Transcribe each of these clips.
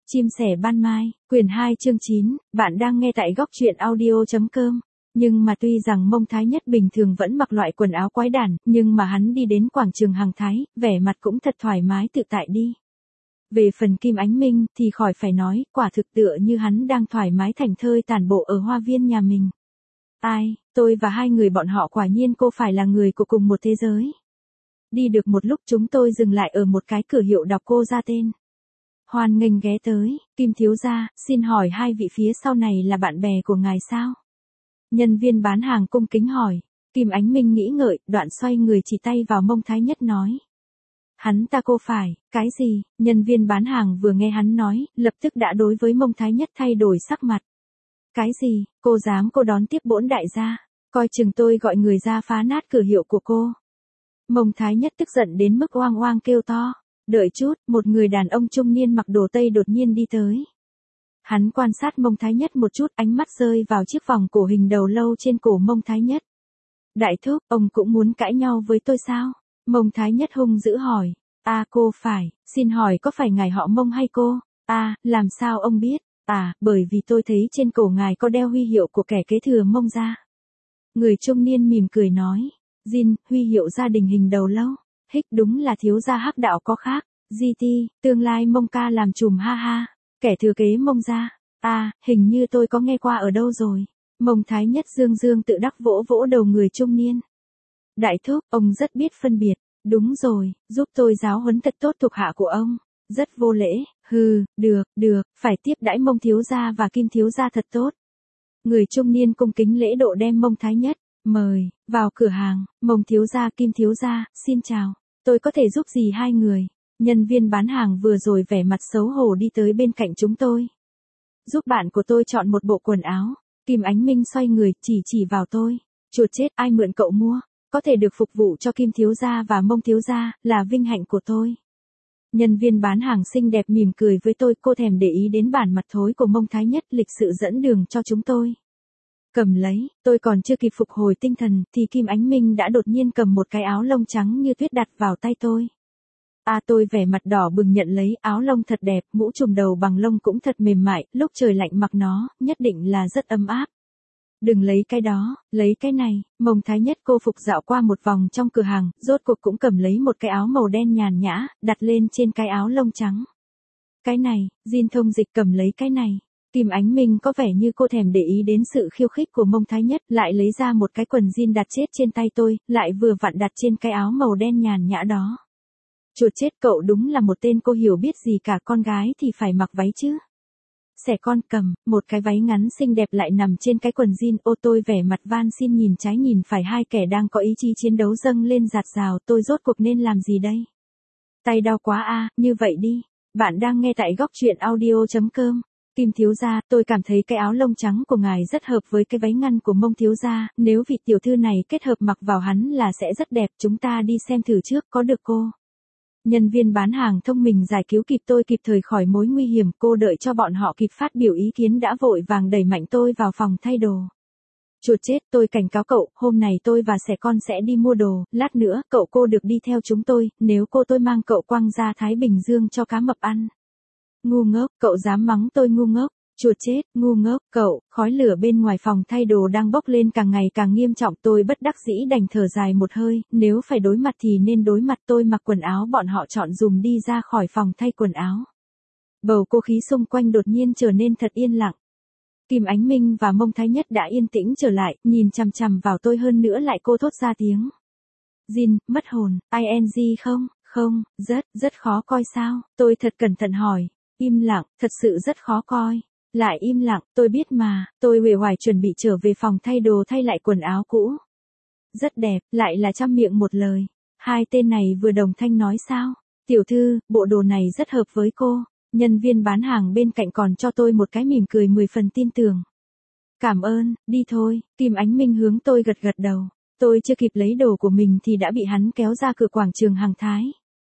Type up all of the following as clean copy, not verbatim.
Chim sẻ ban mai, quyển 2 chương 9, bạn đang nghe tại góc truyện audio.com. Nhưng mà tuy rằng Mông Thái Nhất bình thường vẫn mặc loại quần áo quái đản, nhưng mà hắn đi đến quảng trường Hàng Thái, vẻ mặt cũng thật thoải mái tự tại đi. Về phần Kim Ánh Minh thì khỏi phải nói, quả thực tựa như hắn đang thoải mái thảnh thơi tản bộ ở hoa viên nhà mình. Ai, tôi và hai người bọn họ quả nhiên cô phải là người của cùng một thế giới. Đi được một lúc chúng tôi dừng lại ở một cái cửa hiệu đọc cô ra tên. Hoan nghênh ghé tới, Kim thiếu gia, xin hỏi hai vị phía sau này là bạn bè của ngài sao? Nhân viên bán hàng cung kính hỏi. Kim Ánh Minh nghĩ ngợi, đoạn xoay người chỉ tay vào Mông Thái Nhất nói. Hắn ta cô phải, cái gì? Nhân viên bán hàng vừa nghe hắn nói, lập tức đã đối với Mông Thái Nhất thay đổi sắc mặt. Cái gì? Cô dám cô đón tiếp bổn đại gia, coi chừng tôi gọi người ra phá nát cửa hiệu của cô. Mông Thái Nhất tức giận đến mức oang oang kêu to. Đợi chút, một người đàn ông trung niên mặc đồ tây đột nhiên đi tới. Hắn quan sát Mông Thái Nhất một chút, ánh mắt rơi vào chiếc vòng cổ hình đầu lâu trên cổ Mông Thái Nhất. Đại thúc, ông cũng muốn cãi nhau với tôi sao? Mông Thái Nhất hung dữ hỏi. Cô phải, xin hỏi có phải ngài họ Mông hay cô? Làm sao ông biết? Bởi vì tôi thấy trên cổ ngài có đeo huy hiệu của kẻ kế thừa Mông gia. Người trung niên mỉm cười nói. Jin, huy hiệu gia đình hình đầu lâu. Hích, đúng là thiếu gia hắc đạo có khác. GT, tương lai Mông ca làm trùm ha ha. Kẻ thừa kế Mông gia. Hình như tôi có nghe qua ở đâu rồi. Mông Thái Nhất dương dương tự đắc vỗ vỗ đầu người trung niên. Đại thúc, ông rất biết phân biệt. Đúng rồi, giúp tôi giáo huấn thật tốt thuộc hạ của ông. Rất vô lễ. Được, phải tiếp đãi Mông thiếu gia và Kim thiếu gia thật tốt. Người trung niên cung kính lễ độ đem Mông Thái Nhất mời vào cửa hàng. Mông thiếu gia, Kim thiếu gia, xin chào. Tôi có thể giúp gì hai người? Nhân viên bán hàng vừa rồi vẻ mặt xấu hổ đi tới bên cạnh chúng tôi. Giúp bạn của tôi chọn một bộ quần áo. Kim Ánh Minh xoay người chỉ vào tôi. Chuột chết, ai mượn cậu mua? Có thể được phục vụ cho Kim thiếu gia và Mông thiếu gia là vinh hạnh của tôi. Nhân viên bán hàng xinh đẹp mỉm cười với tôi, cô thèm để ý đến bản mặt thối của Mông Thái Nhất lịch sự dẫn đường cho chúng tôi. Cầm lấy, tôi còn chưa kịp phục hồi tinh thần thì Kim Ánh Minh đã đột nhiên cầm một cái áo lông trắng như tuyết đặt vào tay tôi. Tôi vẻ mặt đỏ bừng nhận lấy, áo lông thật đẹp, mũ trùm đầu bằng lông cũng thật mềm mại, lúc trời lạnh mặc nó, nhất định là rất ấm áp. Đừng lấy cái đó, lấy cái này. Mông Thái Nhất cô phục dạo qua một vòng trong cửa hàng, rốt cuộc cũng cầm lấy một cái áo màu đen nhàn nhã, đặt lên trên cái áo lông trắng. Cái này, Jin thông dịch cầm lấy cái này. Kim Ánh Minh có vẻ như cô thèm để ý đến sự khiêu khích của Mông Thái Nhất, lại lấy ra một cái quần jean đặt chết trên tay tôi, lại vừa vặn đặt trên cái áo màu đen nhàn nhã đó. Chuột chết, cậu đúng là một tên cô hiểu biết gì cả, con gái thì phải mặc váy chứ. Xẻ con cầm, một cái váy ngắn xinh đẹp lại nằm trên cái quần jean. Tôi vẻ mặt van xin nhìn trái nhìn phải, hai kẻ đang có ý chí chiến đấu dâng lên dạt dào, tôi rốt cuộc nên làm gì đây? Tay đau quá như vậy đi. Bạn đang nghe tại góc truyện audio.com. Kim thiếu gia, tôi cảm thấy cái áo lông trắng của ngài rất hợp với cái váy ngăn của Mông thiếu gia, nếu vị tiểu thư này kết hợp mặc vào hắn là sẽ rất đẹp, chúng ta đi xem thử trước có được cô? Nhân viên bán hàng thông minh giải cứu kịp tôi kịp thời khỏi mối nguy hiểm, cô đợi cho bọn họ kịp phát biểu ý kiến đã vội vàng đẩy mạnh tôi vào phòng thay đồ. Chuột chết, tôi cảnh cáo cậu, hôm này tôi và Xẻ con sẽ đi mua đồ, lát nữa cô được đi theo chúng tôi, nếu tôi mang cậu quăng ra Thái Bình Dương cho cá mập ăn. Ngu ngốc, cậu dám mắng tôi ngu ngốc? Chuột chết, ngu ngốc, cậu. Khói lửa bên ngoài phòng thay đồ đang bốc lên càng ngày càng nghiêm trọng, tôi bất đắc dĩ đành thở dài một hơi, nếu phải đối mặt thì nên đối mặt. Tôi mặc quần áo bọn họ chọn dùm đi ra khỏi phòng thay quần áo. Bầu không khí xung quanh đột nhiên trở nên thật yên lặng. Kim Ánh Minh và Mông Thái Nhất đã yên tĩnh trở lại, nhìn chằm chằm vào tôi, hơn nữa lại cô thốt ra tiếng. Jin, mất hồn, ing không? Không, rất khó coi sao? Tôi thật cẩn thận hỏi. Im lặng, thật sự rất khó coi. Lại im lặng, tôi biết mà. Tôi uể oải chuẩn bị trở về phòng thay đồ thay lại quần áo cũ. Rất đẹp, lại là trăm miệng một lời. Hai tên này vừa đồng thanh nói sao? Tiểu thư, bộ đồ này rất hợp với cô. Nhân viên bán hàng bên cạnh còn cho tôi một cái mỉm cười 10 phần tin tưởng. Cảm ơn, đi thôi. Kim Ánh Minh hướng tôi gật gật đầu. Tôi chưa kịp lấy đồ của mình thì đã bị hắn kéo ra cửa quảng trường Hàng Thái.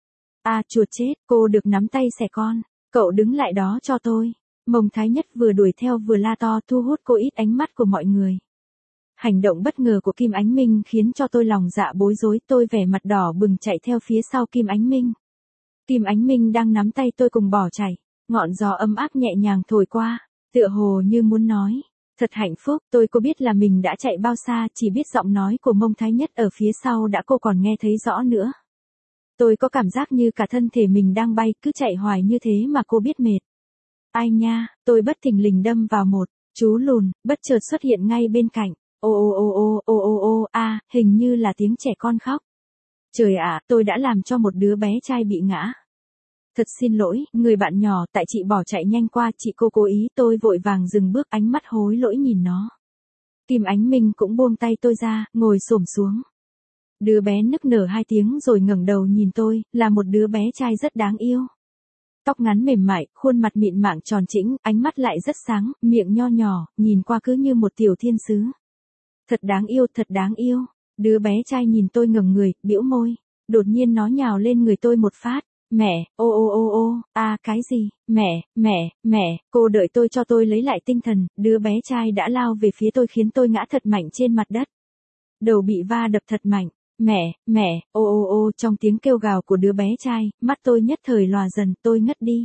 Chuột chết, cô được nắm tay Xẻ con. Cậu đứng lại đó cho tôi. Mông Thái Nhất vừa đuổi theo vừa la to, thu hút cô ít ánh mắt của mọi người. Hành động bất ngờ của Kim Ánh Minh khiến cho tôi lòng dạ bối rối, tôi vẻ mặt đỏ bừng chạy theo phía sau Kim Ánh Minh. Kim Ánh Minh đang nắm tay tôi cùng bỏ chạy. ngọn gió ấm áp nhẹ nhàng thổi qua, tựa hồ như muốn nói. Thật hạnh phúc, tôi có biết là mình đã chạy bao xa, chỉ biết giọng nói của Mông Thái Nhất ở phía sau đã cô còn nghe thấy rõ nữa. Tôi có cảm giác như cả thân thể mình đang bay, cứ chạy hoài như thế mà cô biết mệt. Ai nha, tôi bất thình lình đâm vào một chú lùn, bất chợt xuất hiện ngay bên cạnh. Ô ô ô ô ô ô ô a, hình như là tiếng trẻ con khóc. Trời ạ, tôi đã làm cho một đứa bé trai bị ngã. Thật xin lỗi, người bạn nhỏ, tại chị bỏ chạy nhanh qua, chị cô cố ý, tôi vội vàng dừng bước, ánh mắt hối lỗi nhìn nó. Kim Ánh Minh cũng buông tay tôi ra, ngồi xổm xuống. Đứa bé nức nở 2 tiếng rồi ngẩng đầu nhìn tôi, là một đứa bé trai rất đáng yêu. Tóc ngắn mềm mại, khuôn mặt mịn màng tròn trĩnh, ánh mắt lại rất sáng, miệng nho nhỏ, nhìn qua cứ như một tiểu thiên sứ. Thật đáng yêu, thật đáng yêu. Đứa bé trai nhìn tôi ngẩng người, bĩu môi. Đột nhiên nó nhào lên người tôi một phát. Mẹ, ô ô ô ô, cái gì, mẹ, cô đợi tôi cho tôi lấy lại tinh thần, đứa bé trai đã lao về phía tôi khiến tôi ngã thật mạnh trên mặt đất. Đầu bị va đập thật mạnh. Mẹ, ô ô ô, trong tiếng kêu gào của đứa bé trai, mắt tôi nhất thời lòa dần, tôi ngất đi.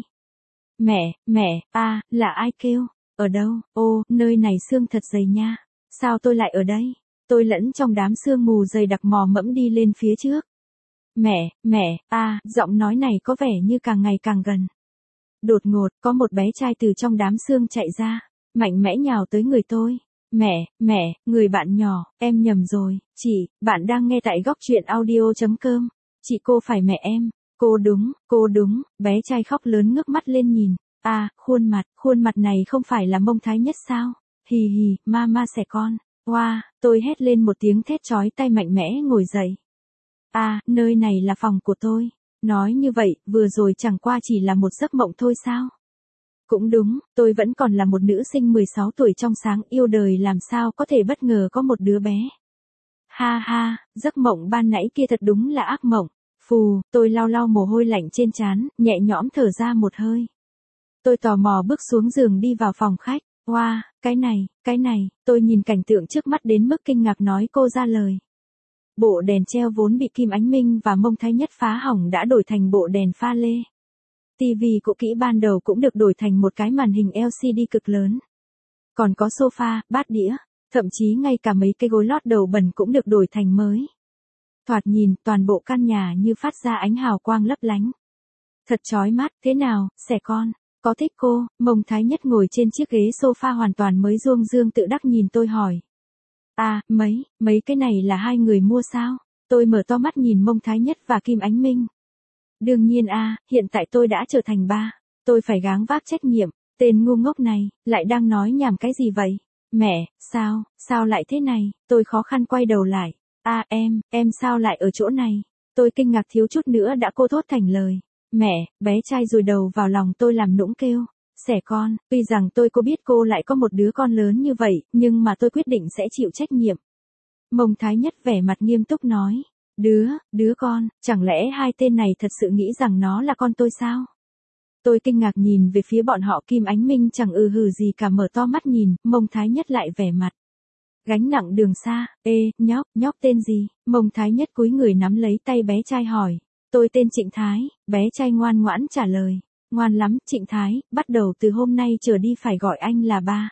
Mẹ, là ai kêu? Ở đâu? Ô, nơi này sương thật dày nha. Sao tôi lại ở đây? Tôi lẫn trong đám sương mù dày đặc mò mẫm đi lên phía trước. Mẹ, giọng nói này có vẻ như càng ngày càng gần. Đột ngột, có một bé trai từ trong đám sương chạy ra, mạnh mẽ nhào tới người tôi. Mẹ, người bạn nhỏ, em nhầm rồi, chị, bạn đang nghe tại góc truyện audio.com. Chị cô phải mẹ em. Cô đúng, bé trai khóc lớn ngước mắt lên nhìn. Khuôn mặt này không phải là Mông Thái Nhất sao? Hì hì, mama xẻ con. Wow, tôi hét lên một tiếng thét chói tai mạnh mẽ ngồi dậy. Nơi này là phòng của tôi. Nói như vậy, vừa rồi chẳng qua chỉ là một giấc mộng thôi sao? Cũng đúng, tôi vẫn còn là một nữ sinh 16 tuổi trong sáng, yêu đời làm sao có thể bất ngờ có một đứa bé. Ha ha, giấc mộng ban nãy kia thật đúng là ác mộng. Phù, tôi lau mồ hôi lạnh trên trán, nhẹ nhõm thở ra một hơi. Tôi tò mò bước xuống giường đi vào phòng khách. Wow, cái này, tôi nhìn cảnh tượng trước mắt đến mức kinh ngạc nói cô ra lời. Bộ đèn treo vốn bị Kim Ánh Minh và Mông Thái Nhất phá hỏng đã đổi thành bộ đèn pha lê. TV cũ kỹ ban đầu cũng được đổi thành một cái màn hình LCD cực lớn. Còn có sofa, bát đĩa, thậm chí ngay cả mấy cái gối lót đầu bẩn cũng được đổi thành mới. Thoạt nhìn, toàn bộ căn nhà như phát ra ánh hào quang lấp lánh. Thật chói mắt, thế nào, xẻ con, có thích cô? Mông Thái Nhất ngồi trên chiếc ghế sofa hoàn toàn mới ruông dương tự đắc nhìn tôi hỏi. Mấy cái này là hai người mua sao? Tôi mở to mắt nhìn Mông Thái Nhất và Kim Ánh Minh. Đương nhiên hiện tại tôi đã trở thành ba. Tôi phải gắng vác trách nhiệm. Tên ngu ngốc này, lại đang nói nhảm cái gì vậy? Mẹ, sao lại thế này? Tôi khó khăn quay đầu lại. Em sao lại ở chỗ này? Tôi kinh ngạc thiếu chút nữa đã cô thốt thành lời. Mẹ, bé trai rùi đầu vào lòng tôi làm nũng kêu. Xẻ con, tuy rằng tôi có biết cô lại có một đứa con lớn như vậy, nhưng mà tôi quyết định sẽ chịu trách nhiệm. Mông Thái Nhất vẻ mặt nghiêm túc nói. Đứa con, chẳng lẽ hai tên này thật sự nghĩ rằng nó là con tôi sao? Tôi kinh ngạc nhìn về phía bọn họ. Kim Ánh Minh chẳng hừ gì cả mở to mắt nhìn, Mông Thái Nhất lại vẻ mặt. Gánh nặng đường xa, nhóc tên gì? Mông Thái Nhất cúi người nắm lấy tay bé trai hỏi. Tôi tên Trịnh Thái, bé trai ngoan ngoãn trả lời. Ngoan lắm, Trịnh Thái, bắt đầu từ hôm nay trở đi phải gọi anh là ba.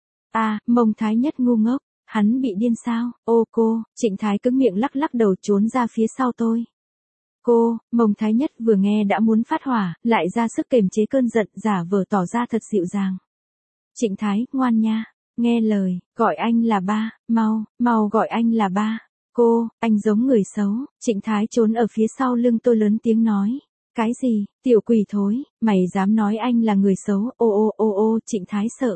Mông Thái Nhất ngu ngốc, hắn bị điên sao? Ô cô, Trịnh Thái cứng miệng lắc đầu trốn ra phía sau tôi. Cô, Mông Thái Nhất vừa nghe đã muốn phát hỏa, lại ra sức kềm chế cơn giận, giả vờ tỏ ra thật dịu dàng. Trịnh Thái, ngoan nha, nghe lời, gọi anh là ba, mau gọi anh là ba. Cô, anh giống người xấu. Trịnh Thái trốn ở phía sau lưng tôi lớn tiếng nói. Cái gì, tiểu quỷ thối, mày dám nói anh là người xấu? Ô, Trịnh Thái sợ.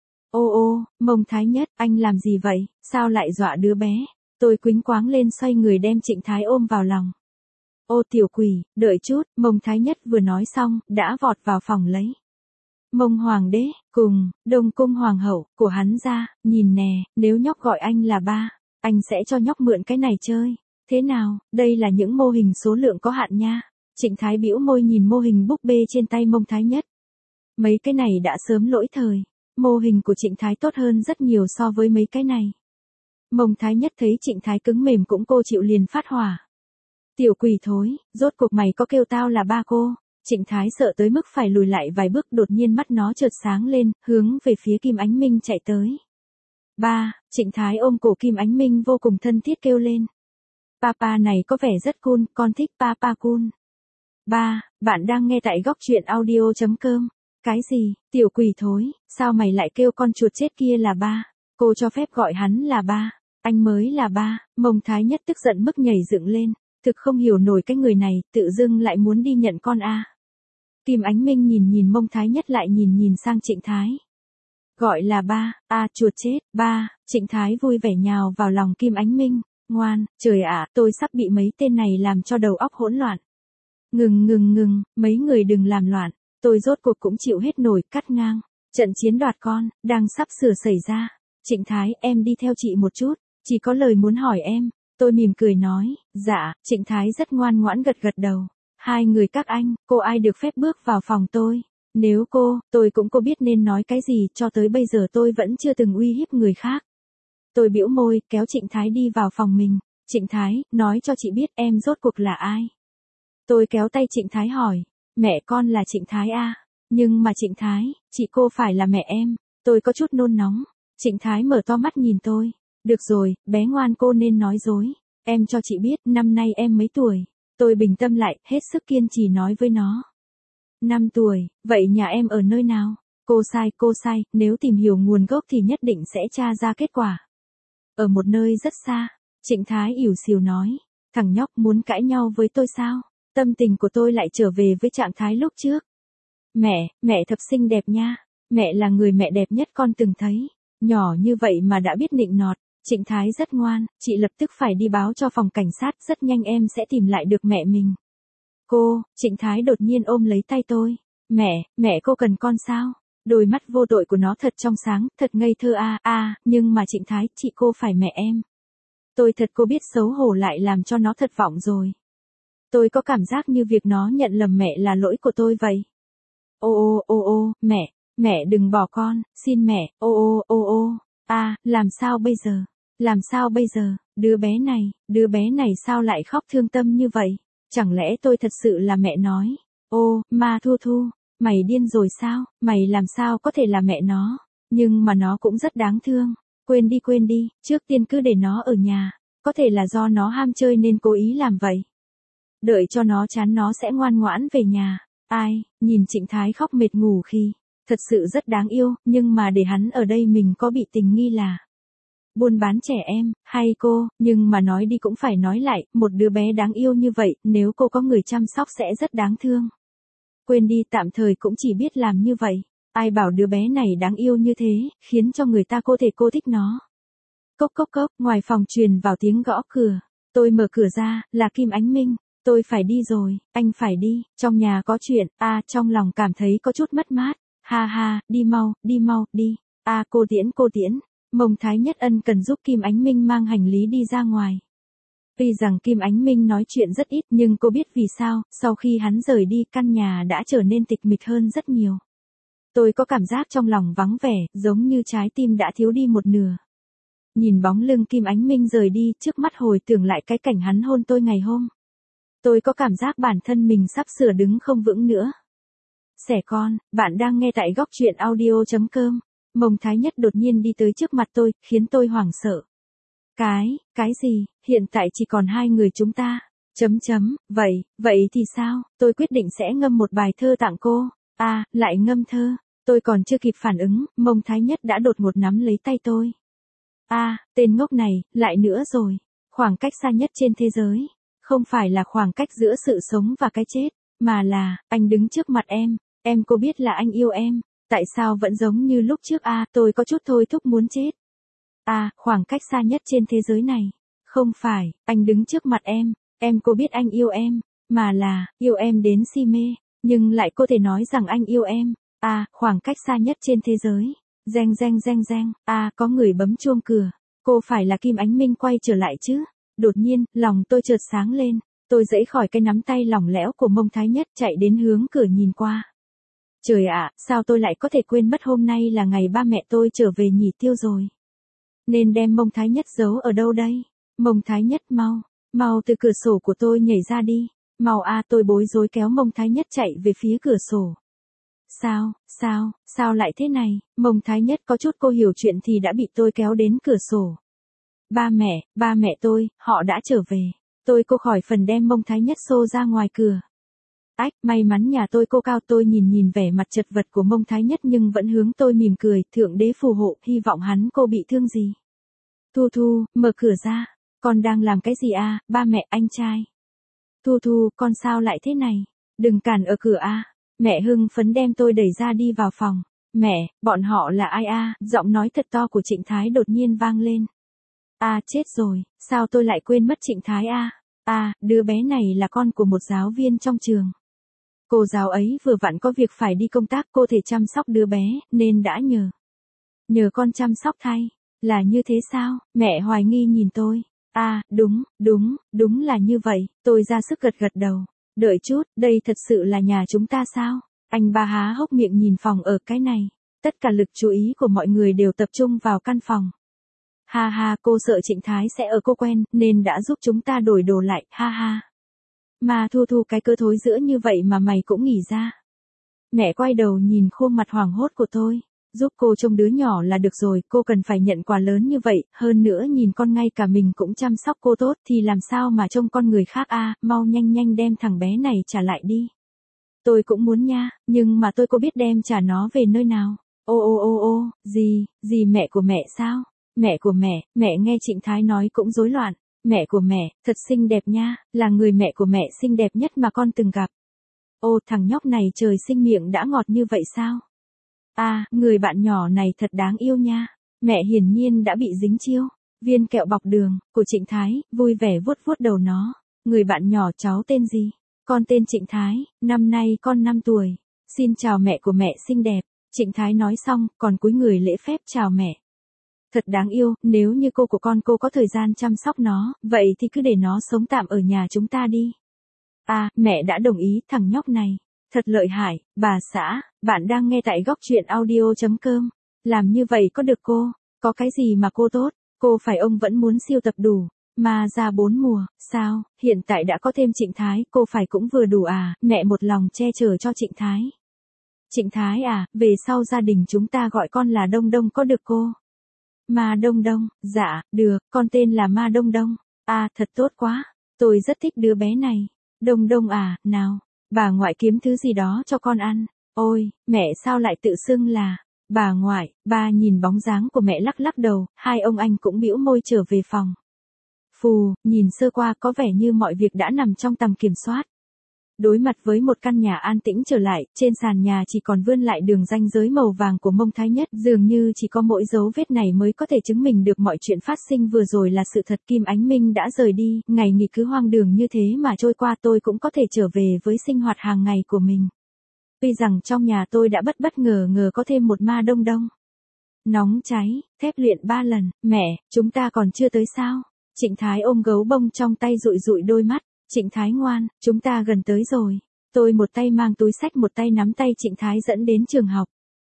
Ô, Mông Thái Nhất, anh làm gì vậy, sao lại dọa đứa bé? Tôi quýnh quáng lên xoay người đem Trịnh Thái ôm vào lòng. Ô tiểu quỷ, đợi chút, Mông Thái Nhất vừa nói xong, đã vọt vào phòng lấy. Mông Hoàng đế, cùng, Đông Cung Hoàng hậu, của hắn ra, nhìn nè, nếu nhóc gọi anh là ba, anh sẽ cho nhóc mượn cái này chơi. Thế nào, đây là những mô hình số lượng có hạn nha. Trịnh Thái bĩu môi nhìn mô hình búp bê trên tay Mông Thái Nhất. Mấy cái này đã sớm lỗi thời. Mô hình của Trịnh Thái tốt hơn rất nhiều so với mấy cái này. Mông Thái Nhất thấy Trịnh Thái cứng mềm cũng cô chịu liền phát hỏa. Tiểu quỷ thối, rốt cuộc mày có kêu tao là ba cô? Trịnh Thái sợ tới mức phải lùi lại vài bước, đột nhiên mắt nó chợt sáng lên, hướng về phía Kim Ánh Minh chạy tới. Ba, Trịnh Thái ôm cổ Kim Ánh Minh vô cùng thân thiết kêu lên. Papa này có vẻ rất cool, con thích papa cool. Ba, bạn đang nghe tại góc truyện audio.com. Cái gì, tiểu quỷ thối, sao mày lại kêu con chuột chết kia là ba? Cô cho phép gọi hắn là ba. Anh mới là ba. Mông Thái Nhất tức giận mức nhảy dựng lên. Thực không hiểu nổi cái người này, tự dưng lại muốn đi nhận con a. Kim Ánh Minh nhìn Mông Thái Nhất lại nhìn sang Trịnh Thái. Gọi là ba, chuột chết, ba. Trịnh Thái vui vẻ nhào vào lòng Kim Ánh Minh. Ngoan, trời ạ, tôi sắp bị mấy tên này làm cho đầu óc hỗn loạn. Ngừng, mấy người đừng làm loạn. Tôi rốt cuộc cũng chịu hết nổi, cắt ngang. Trận chiến đoạt con, đang sắp sửa xảy ra. Trịnh Thái, em đi theo chị một chút, chỉ có lời muốn hỏi em. Tôi mỉm cười nói, dạ. Trịnh Thái rất ngoan ngoãn gật đầu. Hai người các anh, cô ai được phép bước vào phòng tôi? Nếu tôi cũng có biết nên nói cái gì, cho tới bây giờ tôi vẫn chưa từng uy hiếp người khác. Tôi bĩu môi, kéo Trịnh Thái đi vào phòng mình. Trịnh Thái, nói cho chị biết em rốt cuộc là ai? Tôi kéo tay Trịnh Thái hỏi, mẹ con là Trịnh Thái a. Nhưng mà Trịnh Thái, chị cô phải là mẹ em. Tôi có chút nôn nóng. Trịnh Thái mở to mắt nhìn tôi. Được rồi, bé ngoan, cô nên nói dối. Em cho chị biết, năm nay em mấy tuổi? Tôi bình tâm lại, hết sức kiên trì nói với nó. 5 tuổi, vậy nhà em ở nơi nào? Cô sai, nếu tìm hiểu nguồn gốc thì nhất định sẽ tra ra kết quả. Ở một nơi rất xa. Trịnh Thái ỉu xìu nói. Thằng nhóc muốn cãi nhau với tôi sao? Tâm tình của tôi lại trở về với trạng thái lúc trước. Mẹ thật xinh đẹp nha. Mẹ là người mẹ đẹp nhất con từng thấy. Nhỏ như vậy mà đã biết nịnh nọt. Trịnh Thái rất ngoan, chị lập tức phải đi báo cho phòng cảnh sát, rất nhanh em sẽ tìm lại được mẹ mình. Trịnh Thái đột nhiên ôm lấy tay tôi. Mẹ cô cần con sao? Đôi mắt vô tội của nó thật trong sáng, thật ngây thơ nhưng mà Trịnh Thái, chị cô phải mẹ em. Tôi thật cô biết xấu hổ lại làm cho nó thất vọng rồi. Tôi có cảm giác như việc nó nhận lầm mẹ là lỗi của tôi vậy. Mẹ đừng bỏ con, xin mẹ, làm sao bây giờ? Làm sao bây giờ? Đứa bé này sao lại khóc thương tâm như vậy? Chẳng lẽ tôi thật sự là mẹ nói? Ma Thu, mày điên rồi sao? Mày làm sao có thể là mẹ nó? Nhưng mà nó cũng rất đáng thương. Quên đi, trước tiên cứ để nó ở nhà. Có thể là do nó ham chơi nên cố ý làm vậy. Đợi cho nó chán nó sẽ ngoan ngoãn về nhà. Nhìn Trịnh Thái khóc mệt ngủ khi. Thật sự rất đáng yêu, nhưng mà để hắn ở đây mình có bị tình nghi là buôn bán trẻ em, hay nhưng mà nói đi cũng phải nói lại, một đứa bé đáng yêu như vậy, nếu cô có người chăm sóc sẽ rất đáng thương. Quên đi, tạm thời cũng chỉ biết làm như vậy. Ai bảo đứa bé này đáng yêu như thế, khiến cho người ta cô thích nó. Cốc, ngoài phòng truyền vào tiếng gõ cửa. Tôi mở cửa ra, là Kim Ánh Minh. Tôi phải đi rồi, anh phải đi, trong nhà có chuyện, trong lòng cảm thấy có chút mất mát. Ha, đi mau, đi. Cô tiễn. Mông Thái Nhất ân cần giúp Kim Ánh Minh mang hành lý đi ra ngoài. Tuy rằng Kim Ánh Minh nói chuyện rất ít nhưng cô biết vì sao, sau khi hắn rời đi căn nhà đã trở nên tịch mịch hơn rất nhiều. Tôi có cảm giác trong lòng vắng vẻ, giống như trái tim đã thiếu đi một nửa. Nhìn bóng lưng Kim Ánh Minh rời đi, trước mắt hồi tưởng lại cái cảnh hắn hôn tôi ngày hôm. Tôi có cảm giác bản thân mình sắp sửa đứng không vững nữa. Xẻ con, bạn đang nghe tại góc truyện audio.com. Mông Thái Nhất đột nhiên đi tới trước mặt tôi, khiến tôi hoảng sợ. Cái gì, hiện tại chỉ còn hai người chúng ta. Vậy thì sao, tôi quyết định sẽ ngâm một bài thơ tặng cô. Lại ngâm thơ. Tôi còn chưa kịp phản ứng, Mông Thái Nhất đã đột ngột nắm lấy tay tôi. Tên ngốc này, lại nữa rồi. Khoảng cách xa nhất trên thế giới. Không phải là khoảng cách giữa sự sống và cái chết, mà là, anh đứng trước mặt em cô biết là anh yêu em. Tại sao vẫn giống như lúc trước tôi có chút thôi thúc muốn chết. Khoảng cách xa nhất trên thế giới này. Không phải, anh đứng trước mặt em cô biết anh yêu em, mà là, yêu em đến si mê, nhưng lại có thể nói rằng anh yêu em. Khoảng cách xa nhất trên thế giới. Reng. Có người bấm chuông cửa. Cô phải là Kim Ánh Minh quay trở lại chứ? Đột nhiên, lòng tôi chợt sáng lên. Tôi giãy khỏi cái nắm tay lỏng lẽo của Mông Thái Nhất chạy đến hướng cửa nhìn qua. Trời ạ, sao tôi lại có thể quên mất hôm nay là ngày ba mẹ tôi trở về nhỉ tiêu rồi. Nên đem Mông Thái Nhất giấu ở đâu đây? Mông Thái Nhất mau từ cửa sổ của tôi nhảy ra đi. Mau a, tôi bối rối kéo Mông Thái Nhất chạy về phía cửa sổ. Sao lại thế này? Mông Thái Nhất có chút cô hiểu chuyện thì đã bị tôi kéo đến cửa sổ. Ba mẹ tôi, họ đã trở về. Cô khỏi phần đem Mông Thái Nhất xô ra ngoài cửa. Ách, may mắn nhà cô cao. Tôi nhìn vẻ mặt chật vật của Mông Thái Nhất nhưng vẫn hướng tôi mỉm cười, thượng đế phù hộ, hy vọng hắn cô bị thương gì. Thu, mở cửa ra. Con đang làm cái gì à, ba mẹ, anh trai? Thu, con sao lại thế này? Đừng cản ở cửa a. Mẹ hưng phấn đem tôi đẩy ra đi vào phòng. Mẹ, bọn họ là ai a? Giọng nói thật to của Trịnh Thái đột nhiên vang lên. Chết rồi, sao tôi lại quên mất Trịnh Thái a? Đứa bé này là con của một giáo viên trong trường. Cô giáo ấy vừa vặn có việc phải đi công tác, cô thể chăm sóc đứa bé, nên đã nhờ con chăm sóc thay. Là như thế sao? Mẹ hoài nghi nhìn tôi. Đúng là như vậy. Tôi ra sức gật đầu. Đợi chút, đây thật sự là nhà chúng ta sao? Anh ba há hốc miệng nhìn phòng ở cái này. Tất cả lực chú ý của mọi người đều tập trung vào căn phòng. Ha, cô sợ Trịnh Thái sẽ ở cô quen, nên đã giúp chúng ta đổi đồ lại, ha. Mà Thu, cái cơ thối giữa như vậy mà mày cũng nghỉ ra. Mẹ quay đầu nhìn khuôn mặt hoảng hốt của tôi. Giúp cô trông đứa nhỏ là được rồi, cô cần phải nhận quà lớn như vậy, hơn nữa nhìn con ngay cả mình cũng chăm sóc cô tốt thì làm sao mà trông con người khác mau nhanh đem thằng bé này trả lại đi. Tôi cũng muốn nha, nhưng mà cô biết đem trả nó về nơi nào. Ô, gì mẹ của mẹ sao? Mẹ của mẹ nghe Trịnh Thái nói cũng rối loạn. Mẹ của mẹ, thật xinh đẹp nha, là người mẹ của mẹ xinh đẹp nhất mà con từng gặp. Ô, thằng nhóc này trời sinh miệng đã ngọt như vậy sao? Người bạn nhỏ này thật đáng yêu nha. Mẹ hiển nhiên đã bị dính chiêu. Viên kẹo bọc đường, của Trịnh Thái, vui vẻ vuốt đầu nó. Người bạn nhỏ cháu tên gì? Con tên Trịnh Thái, năm nay con 5 tuổi. Xin chào mẹ của mẹ xinh đẹp. Trịnh Thái nói xong, còn cúi người lễ phép chào mẹ. Thật đáng yêu, nếu như cô của con cô có thời gian chăm sóc nó, vậy thì cứ để nó sống tạm ở nhà chúng ta đi. Mẹ đã đồng ý, thằng nhóc này. Thật lợi hại, bà xã, bạn đang nghe tại góc truyện audio.com. Làm như vậy có được cô? Có cái gì mà cô tốt? Cô phải ông vẫn muốn siêu tập đủ. Mà ra 4 mùa, sao? Hiện tại đã có thêm Trịnh Thái, cô phải cũng vừa đủ mẹ một lòng che chở cho Trịnh Thái. Trịnh Thái về sau gia đình chúng ta gọi con là Đông có được cô? Ma Đông, dạ, được, con tên là Ma Đông. Thật tốt quá, tôi rất thích đứa bé này. Đông nào, bà ngoại kiếm thứ gì đó cho con ăn. Ôi, mẹ sao lại tự xưng là bà ngoại? Ba nhìn bóng dáng của mẹ lắc đầu, hai ông anh cũng bĩu môi trở về phòng. Phù, nhìn sơ qua có vẻ như mọi việc đã nằm trong tầm kiểm soát. Đối mặt với một căn nhà an tĩnh trở lại, trên sàn nhà chỉ còn vươn lại đường ranh giới màu vàng của Mông Thái Nhất, dường như chỉ có mỗi dấu vết này mới có thể chứng minh được mọi chuyện phát sinh vừa rồi là sự thật. Kim Ánh Minh đã rời đi, ngày nghỉ cứ hoang đường như thế mà trôi qua, tôi cũng có thể trở về với sinh hoạt hàng ngày của mình. Tuy rằng trong nhà tôi đã bất ngờ có thêm một Ma Đông. Nóng cháy, thép luyện 3 lần, mẹ, chúng ta còn chưa tới sao? Trịnh Thái ôm gấu bông trong tay dụi đôi mắt. Trịnh Thái ngoan, chúng ta gần tới rồi. Tôi một tay mang túi xách một tay nắm tay Trịnh Thái dẫn đến trường học.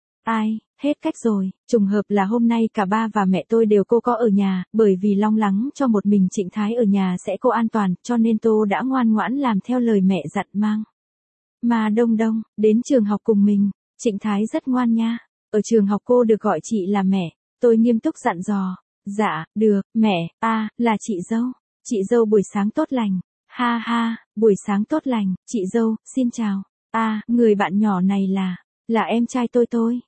Hết cách rồi, trùng hợp là hôm nay cả ba và mẹ tôi đều cô có ở nhà, bởi vì lo lắng cho một mình Trịnh Thái ở nhà sẽ cô an toàn, cho nên tôi đã ngoan ngoãn làm theo lời mẹ dặn mang. Ma Đông đến trường học cùng mình. Trịnh Thái rất ngoan nha. Ở trường học cô được gọi chị là mẹ. Tôi nghiêm túc dặn dò. Dạ, được, mẹ, là chị dâu. Chị dâu buổi sáng tốt lành. Ha, buổi sáng tốt lành, chị dâu, xin chào. Người bạn nhỏ này là em trai tôi.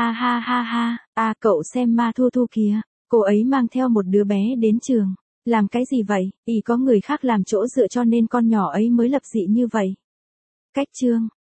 Ha, cậu xem Ma Thu kìa, cô ấy mang theo một đứa bé đến trường. Làm cái gì vậy? Có người khác làm chỗ dựa cho nên con nhỏ ấy mới lập dị như vậy. Cách chương